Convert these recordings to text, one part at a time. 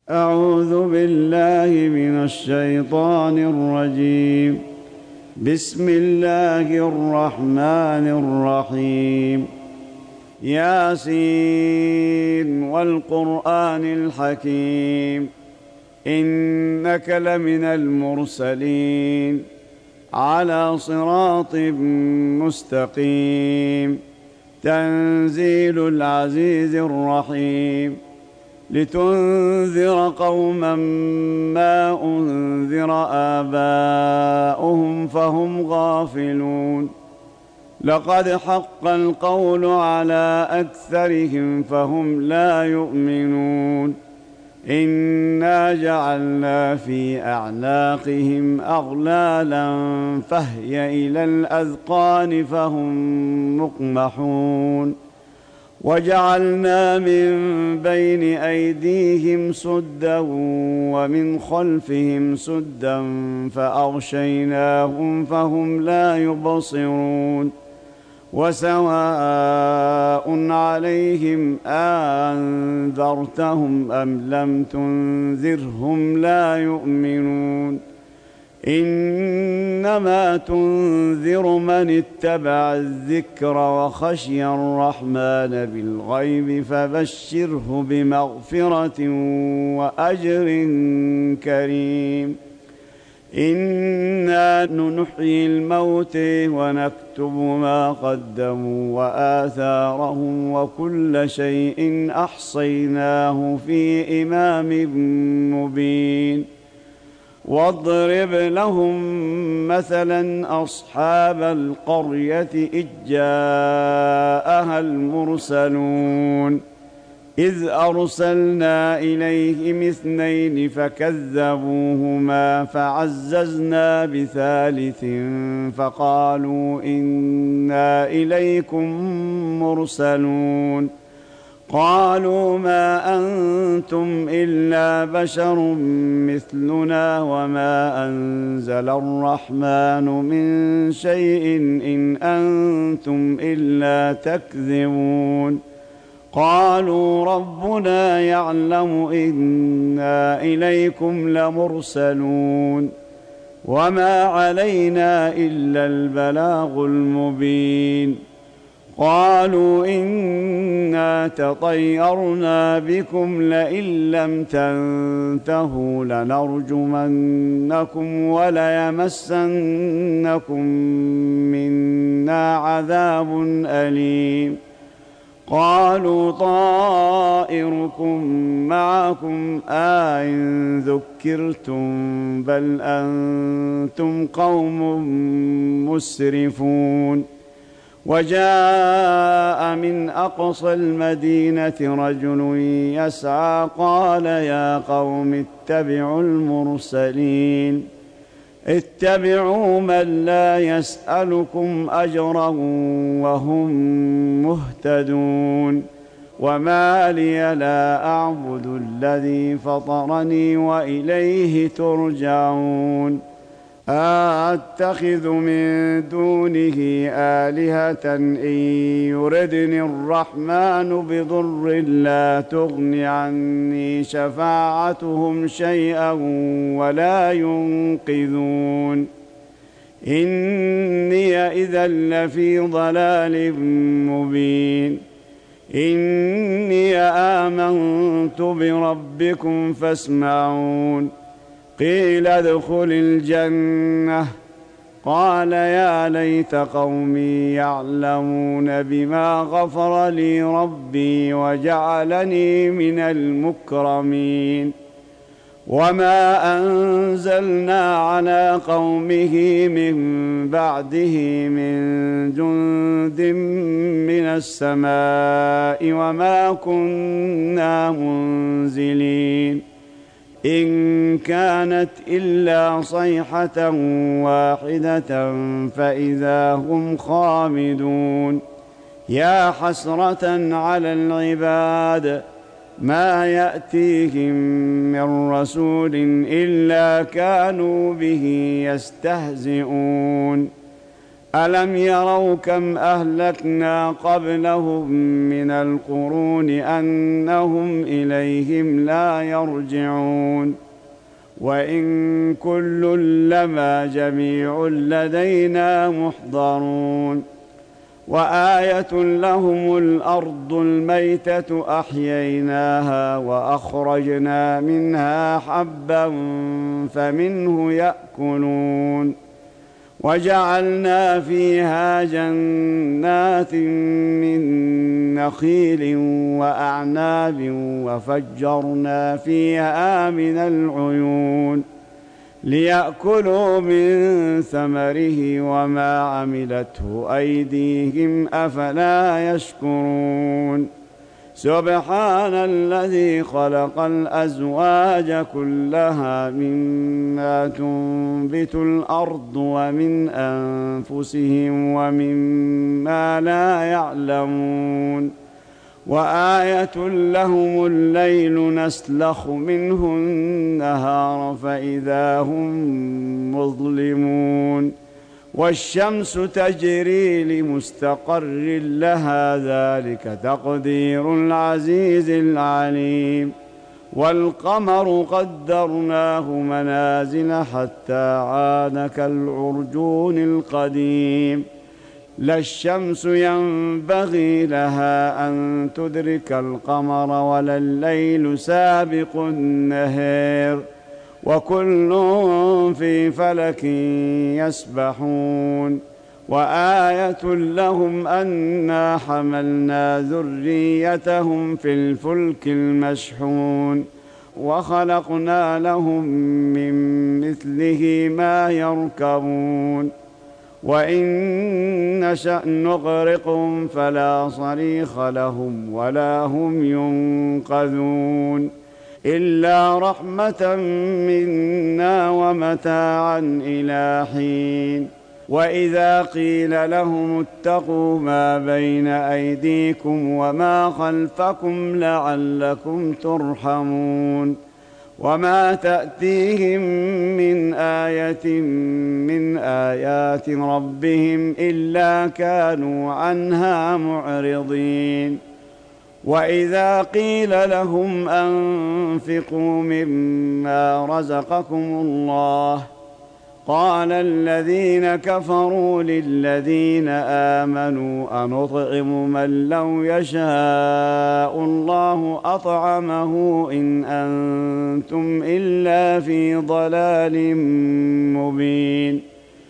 أعوذ بالله من الشيطان الرجيم. بسم الله الرحمن الرحيم. ياسين والقرآن الحكيم، إنك لمن المرسلين على صراط مستقيم. تنزيل العزيز الرحيم، لتنذر قوما ما أنذر آباؤهم فهم غافلون. لقد حق القول على أكثرهم فهم لا يؤمنون. إنا جعلنا في أعناقهم أغلالا فهي إلى الأذقان فهم مقمحون. وجعلنا من بين أيديهم سدا ومن خلفهم سدا فأغشيناهم فهم لا يبصرون. وسواء عليهم أنذرتهم أم لم تنذرهم لا يؤمنون. إنما تنذر من اتبع الذكر وخشي الرحمن بالغيب فبشره بمغفرة وأجر كريم. إنا نحيي الموت ونكتب ما قدموا وآثارهم وكل شيء أحصيناه في إمام مبين. واضرب لهم مثلا أصحاب القرية إذ جاءها المرسلون إذ أرسلنا إليهم اثنين فكذبوهما فعززنا بثالث فقالوا إنا إليكم مرسلون. قالوا ما أنتم إلا بشر مثلنا وما أنزل الرحمن من شيء إن أنتم إلا تكذبون. قالوا ربنا يعلم إنا إليكم لمرسلون وما علينا إلا البلاغ المبين. قالوا إنا تطيرنا بكم لئن لم تنتهوا لنرجمنكم وليمسنكم منا عذاب أليم. قالوا طائركم معكم أئن ذكرتم بل أنتم قوم مسرفون. وجاء من أقصى المدينة رجل يسعى قال يا قوم اتبعوا المرسلين اتبعوا من لا يسألكم أجرا وهم مهتدون. وما لي لا أعبد الذي فطرني وإليه ترجعون. أتخذ من دونه آلهة إن يردني الرحمن بضر لا تغن عني شفاعتهم شيئا ولا ينقذون. إني إذا لفي ضلال مبين. إني آمنت بربكم فاسمعون. قيل ادخل الجنة. قال يا ليت قومي يعلمون بما غفر لي ربي وجعلني من المكرمين. وما أنزلنا على قومه من بعده من جند من السماء وما كنا منزلين. إن كانت إلا صيحة واحدة فإذا هم خامدون. يا حسرة على العباد ما يأتيهم من رسول إلا كانوا به يستهزئون. ألم يروا كم أهلكنا قبلهم من القرون أنهم إليهم لا يرجعون وإن كل لما جميع لدينا محضرون وآية لهم الأرض الميتة أحييناها وأخرجنا منها حبا فمنه يأكلون وجعلنا فيها جنات من نخيل وأعناب وفجرنا فيها من العيون ليأكلوا من ثمره وما عملته أيديهم أفلا يشكرون سبحان الذي خلق الأزواج كلها مما تنبت الأرض ومن أنفسهم ومما لا يعلمون وآية لهم الليل نسلخ منه النهار فإذا هم مظلمون والشمس تجري لمستقر لها ذلك تقدير العزيز العليم والقمر قدرناه منازل حتى عاد كالعرجون القديم لا الشمس ينبغي لها أن تدرك القمر ولا الليل سابق النهار وكل في فلك يسبحون وآية لهم أنا حملنا ذريتهم في الفلك المشحون وخلقنا لهم من مثله ما يركبون وإن نشأ نغرقهم فلا صريخ لهم ولا هم ينقذون إلا رحمة منا ومتاعا إلى حين وإذا قيل لهم اتقوا ما بين أيديكم وما خلفكم لعلكم ترحمون وما تأتيهم من آية من آيات ربهم إلا كانوا عنها معرضين وإذا قيل لهم أنفقوا مما رزقكم الله قال الذين كفروا للذين آمنوا أنطعم من لو يشاء الله أطعمه إن أنتم إلا في ضلال مبين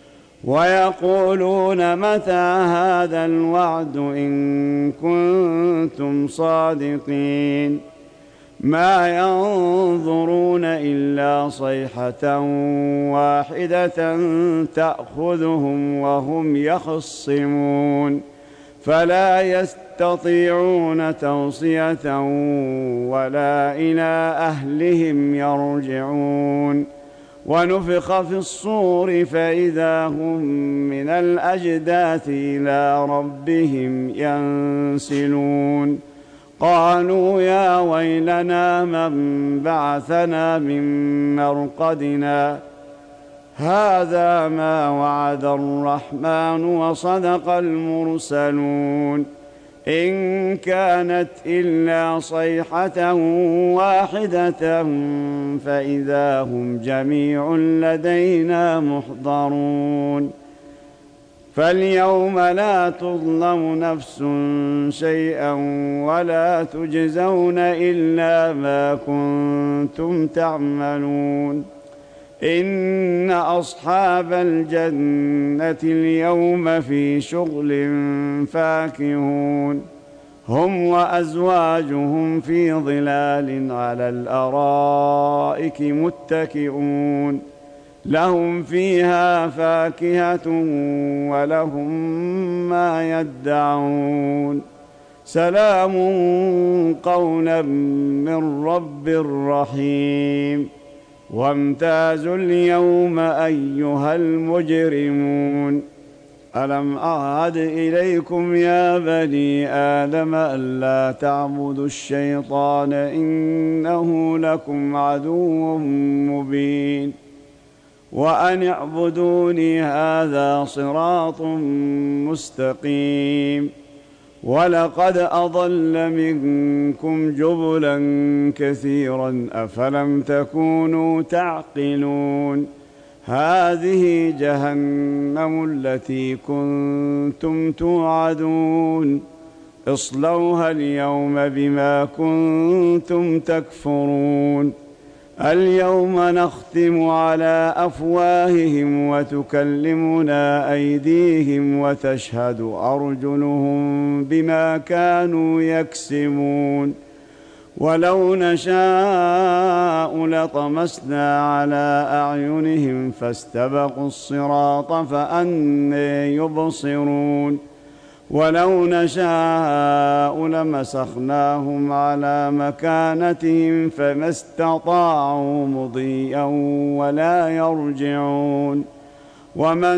ويقولون متى هذا الوعد إن كنتم صادقين ما ينظرون إلا صيحة واحدة تأخذهم وهم يخصمون فلا يستطيعون توصية ولا إلى أهلهم يرجعون ونفخ في الصور فإذا هم من الأجداث إلى ربهم ينسلون قالوا يا ويلنا من بعثنا من مرقدنا هذا ما وعد الرحمن وصدق المرسلون إن كانت إلا صيحة واحدة فإذا هم جميع لدينا محضرون فاليوم لا تظلم نفس شيئا ولا تجزون إلا ما كنتم تعملون إن أصحاب الجنة اليوم في شغل فاكهون هم وأزواجهم في ظلال على الأرائك متكئون لهم فيها فاكهة ولهم ما يدعون سلام قولا من رب رحيم وامتازوا اليوم أيها المجرمون ألم أعهد إليكم يا بني آدم ألا تعبدوا الشيطان إنه لكم عدو مبين وأن اعبدوني هذا صراط مستقيم. ولقد أضل منكم جبلا كثيرا أفلم تكونوا تعقلون. هذه جهنم التي كنتم توعدون اصلوها اليوم بما كنتم تكفرون. اليوم نختم على أفواههم وتكلمنا أيديهم وتشهد أرجلهم بما كانوا يكسبون. ولو نشاء لطمسنا على أعينهم فاستبقوا الصراط فأنى يبصرون. ولو نشاء لمسخناهم على مكانتهم فما استطاعوا مضيا ولا يرجعون. ومن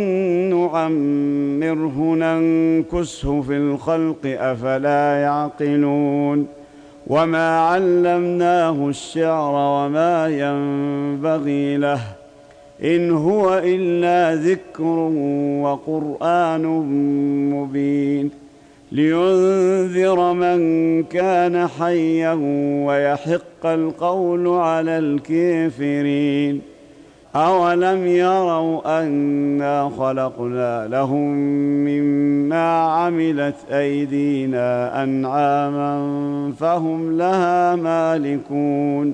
نعمره ننكسه في الخلق أفلا يعقلون. وما علمناه الشعر وما ينبغي له إن هو إلا ذكر وقرآن مبين لينذر من كان حيا ويحق القول على الكافرين. أولم يروا أنا خلقنا لهم مما عملت أيدينا أنعاما فهم لها مالكون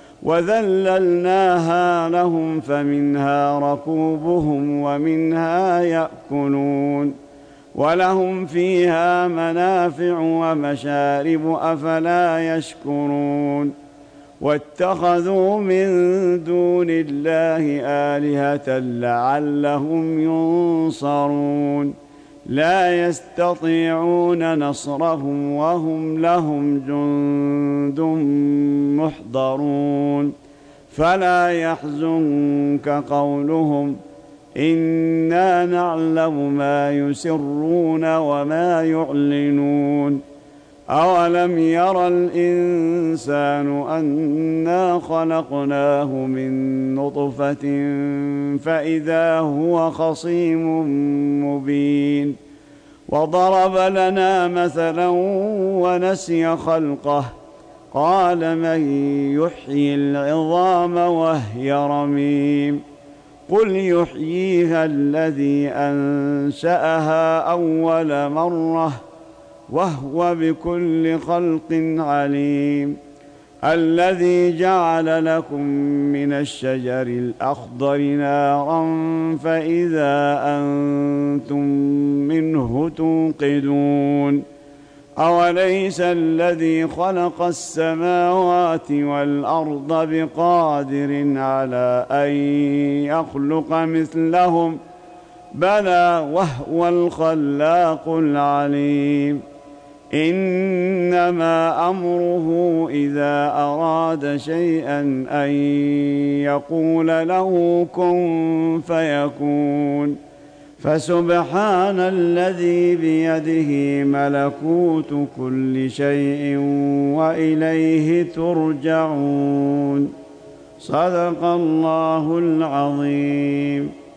وذللناها لهم فمنها ركوبهم ومنها يأكلون ولهم فيها منافع ومشارب أفلا يشكرون. واتخذوا من دون الله آلهة لعلهم ينصرون لا يستطيعون نصرهم وهم لهم جند محضرون. فلا يحزنك قولهم إنا نعلم ما يسرون وما يعلنون. أولم ير الإنسان أنا خلقناه من نطفة فإذا هو خصيم مبين. وضرب لنا مثلا ونسي خلقه قال من يحيي العظام وهي رميم قل يحييها الذي أنشأها أول مرة وهو بكل خلق عليم. الذي جعل لكم من الشجر الأخضر نارا فإذا أنتم منه توقدون. أوليس الذي خلق السماوات والأرض بقادر على أن يخلق مثلهم بلى وهو الخلاق العليم. إنما أمره إذا أراد شيئا أن يقول له كن فيكون. فسبحان الذي بيده ملكوت كل شيء وإليه ترجعون. صدق الله العظيم.